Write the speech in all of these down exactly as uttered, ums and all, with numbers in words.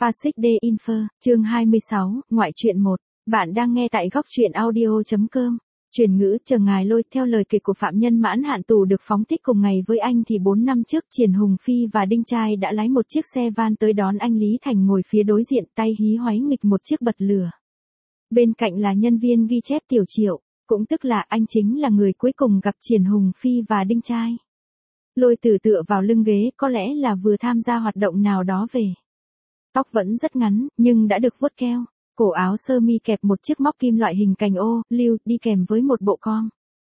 Pasic de Infer, chương hai mươi sáu, ngoại truyện một. Bạn đang nghe tại góc truyện audio chấm com. Truyền ngữ chờ ngài lôi theo lời kể của phạm nhân mãn hạn tù được phóng thích cùng ngày với anh thì bốn năm trước Triển Hùng Phi và Đinh Trai đã lái một chiếc xe van tới đón anh Lý Thành ngồi phía đối diện tay hí hoáy nghịch một chiếc bật lửa. Bên cạnh là nhân viên ghi chép Tiểu Triệu, cũng tức là anh chính là người cuối cùng gặp Triển Hùng Phi và Đinh Trai. Lôi Tử tựa vào lưng ghế có lẽ là vừa tham gia hoạt động nào đó về. Tóc vẫn rất ngắn, nhưng đã được vuốt keo, cổ áo sơ mi kẹp một chiếc móc kim loại hình cành ô, lưu, đi kèm với một bộ com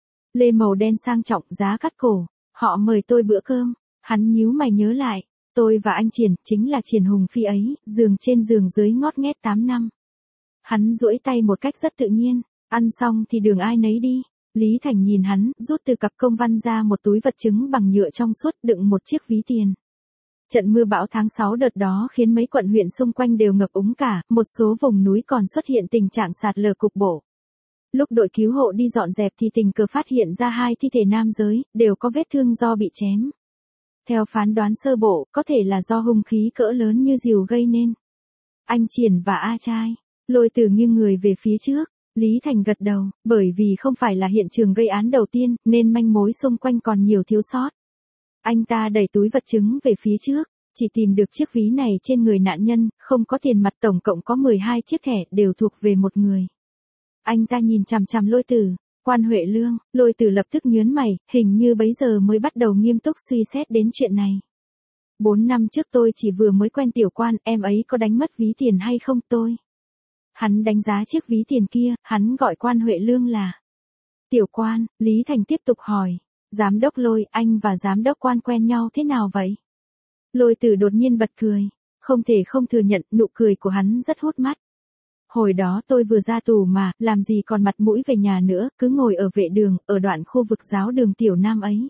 lê màu đen sang trọng, giá cắt cổ. Họ mời tôi bữa cơm, hắn nhíu mày nhớ lại, tôi và anh Triển, chính là Triển Hùng Phi ấy, giường trên giường dưới ngót nghét tám năm. Hắn duỗi tay một cách rất tự nhiên, ăn xong thì đường ai nấy đi. Lý Thành nhìn hắn, rút từ cặp công văn ra một túi vật chứng bằng nhựa trong suốt đựng một chiếc ví tiền. Trận mưa bão tháng sáu đợt đó khiến mấy quận huyện xung quanh đều ngập úng cả, một số vùng núi còn xuất hiện tình trạng sạt lở cục bộ. Lúc đội cứu hộ đi dọn dẹp thì tình cờ phát hiện ra hai thi thể nam giới, đều có vết thương do bị chém. Theo phán đoán sơ bộ, có thể là do hung khí cỡ lớn như rìu gây nên. Anh Triển và A Trai, Lôi Từ nghiêng người về phía trước. Lý Thành gật đầu, bởi vì không phải là hiện trường gây án đầu tiên, nên manh mối xung quanh còn nhiều thiếu sót. Anh ta đẩy túi vật chứng về phía trước, chỉ tìm được chiếc ví này trên người nạn nhân, không có tiền mặt, tổng cộng có mười hai chiếc thẻ, đều thuộc về một người. Anh ta nhìn chằm chằm Lôi Tử, Quan Huệ Lương. Lôi Tử lập tức nhớn mày, hình như bấy giờ mới bắt đầu nghiêm túc suy xét đến chuyện này. Bốn năm trước tôi chỉ vừa mới quen Tiểu Quan, em ấy có đánh mất ví tiền hay không tôi? Hắn đánh giá chiếc ví tiền kia, hắn gọi Quan Huệ Lương là Tiểu Quan. Lý Thành tiếp tục hỏi, giám đốc Lôi, anh và giám đốc Quan quen nhau thế nào vậy? Lôi Tử đột nhiên bật cười, không thể không thừa nhận, nụ cười của hắn rất hút mắt. Hồi đó tôi vừa ra tù mà, làm gì còn mặt mũi về nhà nữa, cứ ngồi ở vệ đường, ở đoạn khu vực giáo đường Tiểu Nam ấy.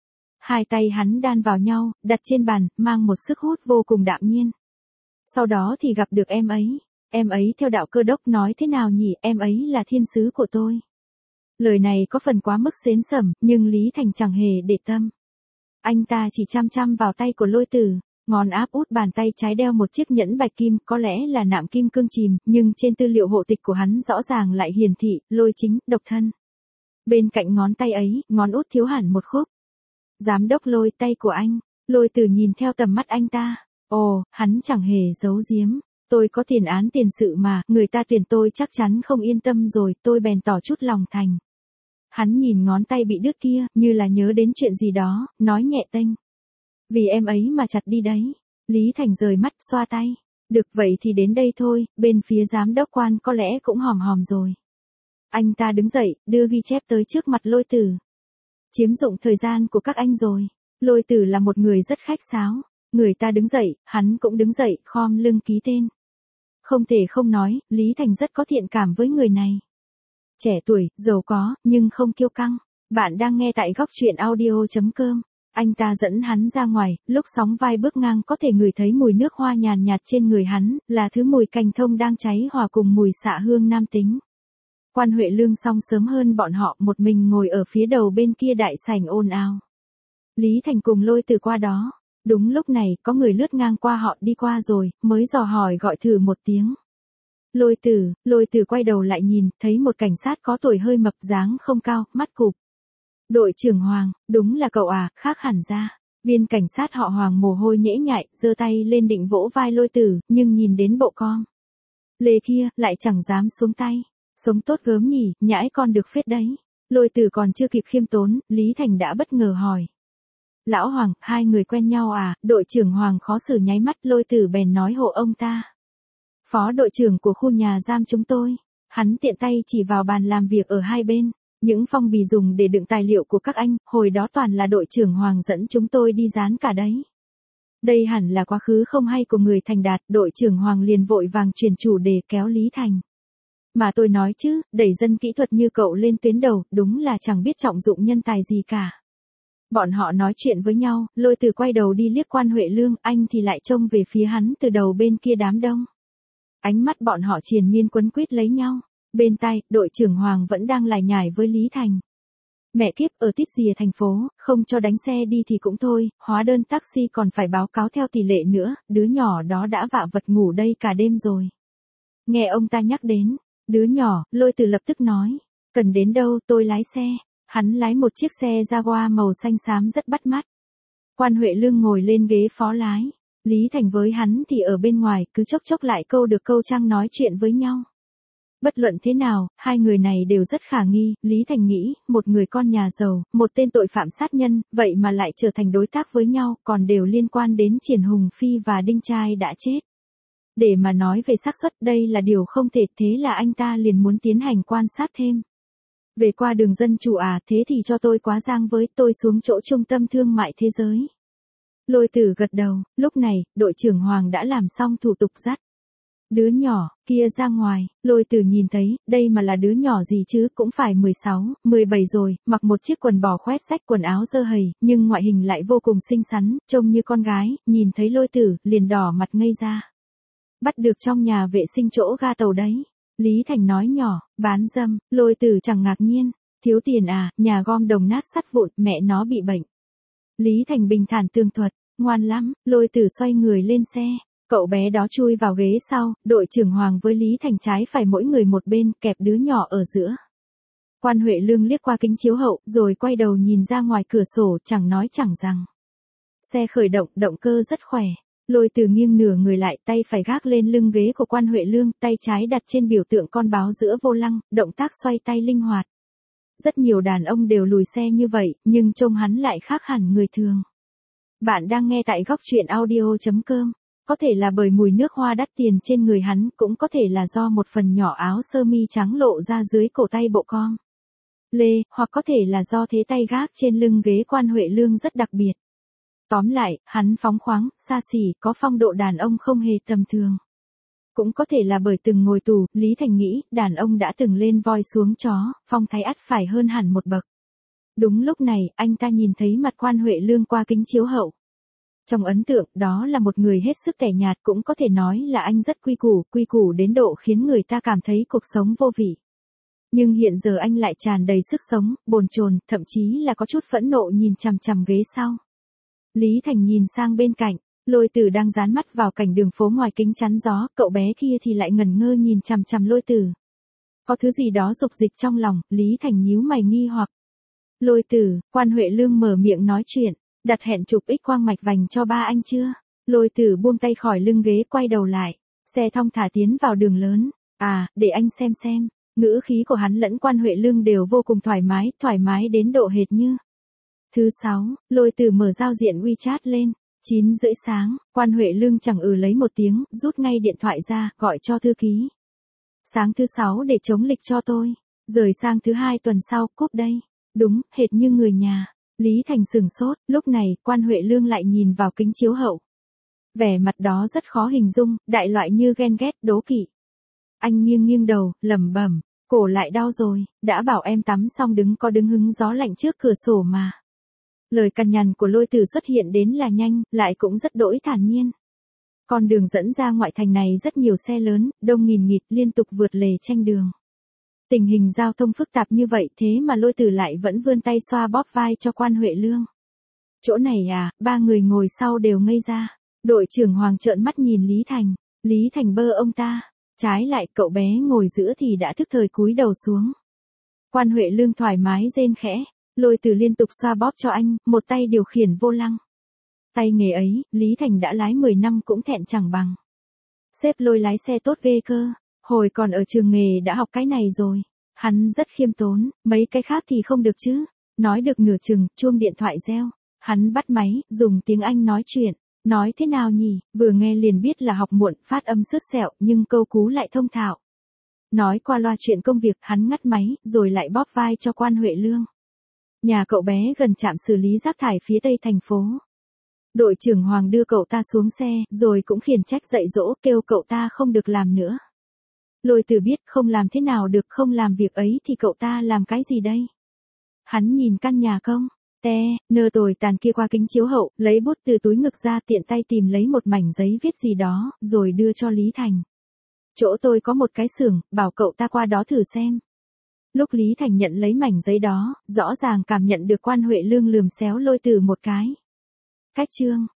Hai tay hắn đan vào nhau, đặt trên bàn, mang một sức hút vô cùng đạm nhiên. Sau đó thì gặp được em ấy. Em ấy theo đạo Cơ Đốc nói thế nào nhỉ, em ấy là thiên sứ của tôi. Lời này có phần quá mức xến xẩm, nhưng Lý Thành chẳng hề để tâm. Anh ta chỉ chăm chăm vào tay của Lôi Tử, ngón áp út bàn tay trái đeo một chiếc nhẫn bạch kim, có lẽ là nạm kim cương chìm, nhưng trên tư liệu hộ tịch của hắn rõ ràng lại hiển thị, Lôi chính, độc thân. Bên cạnh ngón tay ấy, ngón út thiếu hẳn một khúc. Giám đốc Lôi, tay của anh. Lôi Tử nhìn theo tầm mắt anh ta. Ồ, hắn chẳng hề giấu giếm. Tôi có tiền án tiền sự mà, người ta tuyển tôi chắc chắn không yên tâm rồi, tôi bèn tỏ chút lòng thành. Hắn nhìn ngón tay bị đứt kia, như là nhớ đến chuyện gì đó, nói nhẹ tênh. Vì em ấy mà chặt đi đấy. Lý Thành rời mắt, xoa tay. Được vậy thì đến đây thôi, bên phía giám đốc Quan có lẽ cũng hòm hòm rồi. Anh ta đứng dậy, đưa ghi chép tới trước mặt Lôi Tử. Chiếm dụng thời gian của các anh rồi. Lôi Tử là một người rất khách sáo. Người ta đứng dậy, hắn cũng đứng dậy, khom lưng ký tên. Không thể không nói, Lý Thành rất có thiện cảm với người này. Trẻ tuổi, giàu có, nhưng không kiêu căng. Bạn đang nghe tại góc truyện audio chấm com. Anh ta dẫn hắn ra ngoài, lúc sóng vai bước ngang có thể ngửi thấy mùi nước hoa nhàn nhạt trên người hắn, là thứ mùi cành thông đang cháy hòa cùng mùi xạ hương nam tính. Quan Huệ Lương xong sớm hơn bọn họ, một mình ngồi ở phía đầu bên kia đại sảnh ồn ào. Lý Thành cùng Lôi Tử qua đó. Đúng lúc này, có người lướt ngang qua họ đi qua rồi, mới dò hỏi gọi thử một tiếng. Lôi Tử, Lôi Tử quay đầu lại nhìn, thấy một cảnh sát có tuổi hơi mập, dáng không cao, mắt cụp. Đội trưởng Hoàng, đúng là cậu à, khác hẳn ra. Viên cảnh sát họ Hoàng mồ hôi nhễ nhại, giơ tay lên định vỗ vai Lôi Tử, nhưng nhìn đến bộ com lê kia, lại chẳng dám xuống tay. Sống tốt gớm nhỉ, nhãi con được phết đấy. Lôi Tử còn chưa kịp khiêm tốn, Lý Thành đã bất ngờ hỏi. Lão Hoàng, hai người quen nhau à? Đội trưởng Hoàng khó xử nháy mắt, Lôi Tử bèn nói hộ ông ta. Phó đội trưởng của khu nhà giam chúng tôi. Hắn tiện tay chỉ vào bàn làm việc ở hai bên. Những phong bì dùng để đựng tài liệu của các anh, hồi đó toàn là đội trưởng Hoàng dẫn chúng tôi đi dán cả đấy. Đây hẳn là quá khứ không hay của người thành đạt, đội trưởng Hoàng liền vội vàng chuyển chủ đề kéo Lý Thành. Mà tôi nói chứ, đẩy dân kỹ thuật như cậu lên tuyến đầu, đúng là chẳng biết trọng dụng nhân tài gì cả. Bọn họ nói chuyện với nhau, Lôi Tử quay đầu đi liếc Quan Huệ Lương, anh thì lại trông về phía hắn từ đầu bên kia đám đông. Ánh mắt bọn họ triền miên quấn quýt lấy nhau. Bên tai, đội trưởng Hoàng vẫn đang lải nhải với Lý Thành. Mẹ kiếp, ở tít rìa thành phố, không cho đánh xe đi thì cũng thôi, hóa đơn taxi còn phải báo cáo theo tỷ lệ nữa, đứa nhỏ đó đã vạ vật ngủ đây cả đêm rồi. Nghe ông ta nhắc đến, đứa nhỏ, Lôi Từ lập tức nói, cần đến đâu tôi lái xe. Hắn lái một chiếc xe Jaguar màu xanh xám rất bắt mắt. Quan Huệ Lương ngồi lên ghế phó lái. Lý Thành với hắn thì ở bên ngoài, cứ chốc chốc lại câu được câu trăng nói chuyện với nhau. Bất luận thế nào, hai người này đều rất khả nghi, Lý Thành nghĩ, một người con nhà giàu, một tên tội phạm sát nhân, vậy mà lại trở thành đối tác với nhau, còn đều liên quan đến Triển Hùng Phi và Đinh Trai đã chết. Để mà nói về xác suất, đây là điều không thể, thế là anh ta liền muốn tiến hành quan sát thêm. Về qua đường dân chủ à, thế thì cho tôi quá giang với, tôi xuống chỗ trung tâm thương mại thế giới. Lôi Tử gật đầu, lúc này, đội trưởng Hoàng đã làm xong thủ tục dắt đứa nhỏ kia ra ngoài. Lôi Tử nhìn thấy, đây mà là đứa nhỏ gì chứ, cũng phải mười sáu, mười bảy rồi, mặc một chiếc quần bò khoét rách, quần áo dơ hầy, nhưng ngoại hình lại vô cùng xinh xắn, trông như con gái, nhìn thấy Lôi Tử, liền đỏ mặt ngây ra. Bắt được trong nhà vệ sinh chỗ ga tàu đấy. Lý Thành nói nhỏ, bán dâm. Lôi Tử chẳng ngạc nhiên, thiếu tiền à, nhà gom đồng nát sắt vụn, mẹ nó bị bệnh. Lý Thành bình thản tường thuật, ngoan lắm. Lôi Tử xoay người lên xe, cậu bé đó chui vào ghế sau, đội trưởng Hoàng với Lý Thành trái phải mỗi người một bên, kẹp đứa nhỏ ở giữa. Quan Huệ Lương liếc qua kính chiếu hậu, rồi quay đầu nhìn ra ngoài cửa sổ, chẳng nói chẳng rằng. Xe khởi động, động cơ rất khỏe. Lôi Từ nghiêng nửa người lại, tay phải gác lên lưng ghế của Quan Huệ Lương, tay trái đặt trên biểu tượng con báo giữa vô lăng, động tác xoay tay linh hoạt. Rất nhiều đàn ông đều lùi xe như vậy, nhưng trông hắn lại khác hẳn người thường. Bạn đang nghe tại góc truyện audio chấm com. Có thể là bởi mùi nước hoa đắt tiền trên người hắn, cũng có thể là do một phần nhỏ áo sơ mi trắng lộ ra dưới cổ tay bộ com lê, hoặc có thể là do thế tay gác trên lưng ghế Quan Huệ Lương rất đặc biệt. Tóm lại, hắn phóng khoáng, xa xỉ, có phong độ đàn ông không hề tầm thường. Cũng có thể là bởi từng ngồi tù, Lý Thành nghĩ, đàn ông đã từng lên voi xuống chó, phong thái ắt phải hơn hẳn một bậc. Đúng lúc này, anh ta nhìn thấy mặt Quan Huệ Lương qua kính chiếu hậu. Trong ấn tượng, đó là một người hết sức tẻ nhạt, cũng có thể nói là anh rất quy củ, quy củ đến độ khiến người ta cảm thấy cuộc sống vô vị. Nhưng hiện giờ anh lại tràn đầy sức sống, bồn chồn, thậm chí là có chút phẫn nộ nhìn chằm chằm ghế sau. Lý Thành nhìn sang bên cạnh, Lôi Tử đang dán mắt vào cảnh đường phố ngoài kính chắn gió, cậu bé kia thì lại ngẩn ngơ nhìn chằm chằm Lôi Tử. Có thứ gì đó dục dịch trong lòng, Lý Thành nhíu mày nghi hoặc. Lôi Tử, Quan Huệ Lương mở miệng nói chuyện, đặt hẹn chụp X quang mạch vành cho ba anh chưa? Lôi Tử buông tay khỏi lưng ghế, quay đầu lại, xe thong thả tiến vào đường lớn. À, để anh xem xem. Ngữ khí của hắn lẫn Quan Huệ Lương đều vô cùng thoải mái, thoải mái đến độ hệt như. Thứ sáu, Lôi Tử mở giao diện WeChat lên. chín rưỡi sáng, Quan Huệ Lương chẳng ừ lấy một tiếng, rút ngay điện thoại ra, gọi cho thư ký. Sáng thứ sáu để chống lịch cho tôi. Rời sang thứ hai tuần sau, cúp đây. Đúng, hệt như người nhà. Lý Thành sừng sốt, lúc này, Quan Huệ Lương lại nhìn vào kính chiếu hậu. Vẻ mặt đó rất khó hình dung, đại loại như ghen ghét, đố kỵ. Anh nghiêng nghiêng đầu, lẩm bẩm, cổ lại đau rồi, đã bảo em tắm xong đứng có đứng hứng gió lạnh trước cửa sổ mà. Lời cằn nhằn của Lôi Tử xuất hiện đến là nhanh, lại cũng rất đỗi thản nhiên. Con đường dẫn ra ngoại thành này rất nhiều xe lớn, đông nghìn nghịt liên tục vượt lề tranh đường. Tình hình giao thông phức tạp như vậy thế mà Lôi Tử lại vẫn vươn tay xoa bóp vai cho Quan Huệ Lương. Chỗ này à, ba người ngồi sau đều ngây ra. Đội trưởng Hoàng trợn mắt nhìn Lý Thành. Lý Thành bơ ông ta. Trái lại cậu bé ngồi giữa thì đã thức thời cúi đầu xuống. Quan Huệ Lương thoải mái rên khẽ. Lôi Tử liên tục xoa bóp cho anh, một tay điều khiển vô lăng. Tay nghề ấy, Lý Thành đã lái mười năm cũng thẹn chẳng bằng. Sếp Lôi lái xe tốt ghê cơ. Hồi còn ở trường nghề đã học cái này rồi. Hắn rất khiêm tốn, mấy cái khác thì không được chứ. Nói được nửa chừng, chuông điện thoại reo. Hắn bắt máy, dùng tiếng Anh nói chuyện. Nói thế nào nhỉ, vừa nghe liền biết là học muộn, phát âm sứt sẹo, nhưng câu cú lại thông thạo. Nói qua loa chuyện công việc, hắn ngắt máy, rồi lại bóp vai cho Quan Huệ Lương. Nhà cậu bé gần trạm xử lý rác thải phía tây thành phố. Đội trưởng Hoàng đưa cậu ta xuống xe, rồi cũng khiển trách dạy dỗ, kêu cậu ta không được làm nữa. Lôi Tử biết không làm thế nào được, không làm việc ấy thì cậu ta làm cái gì đây? Hắn nhìn căn nhà công, te, nơ tồi tàn kia qua kính chiếu hậu, lấy bút từ túi ngực ra tiện tay tìm lấy một mảnh giấy viết gì đó, rồi đưa cho Lý Thành. Chỗ tôi có một cái xưởng, bảo cậu ta qua đó thử xem. Lúc Lý Thành nhận lấy mảnh giấy đó, rõ ràng cảm nhận được Quan Huệ Lương lườm xéo Lôi Từ một cái. Cách chương,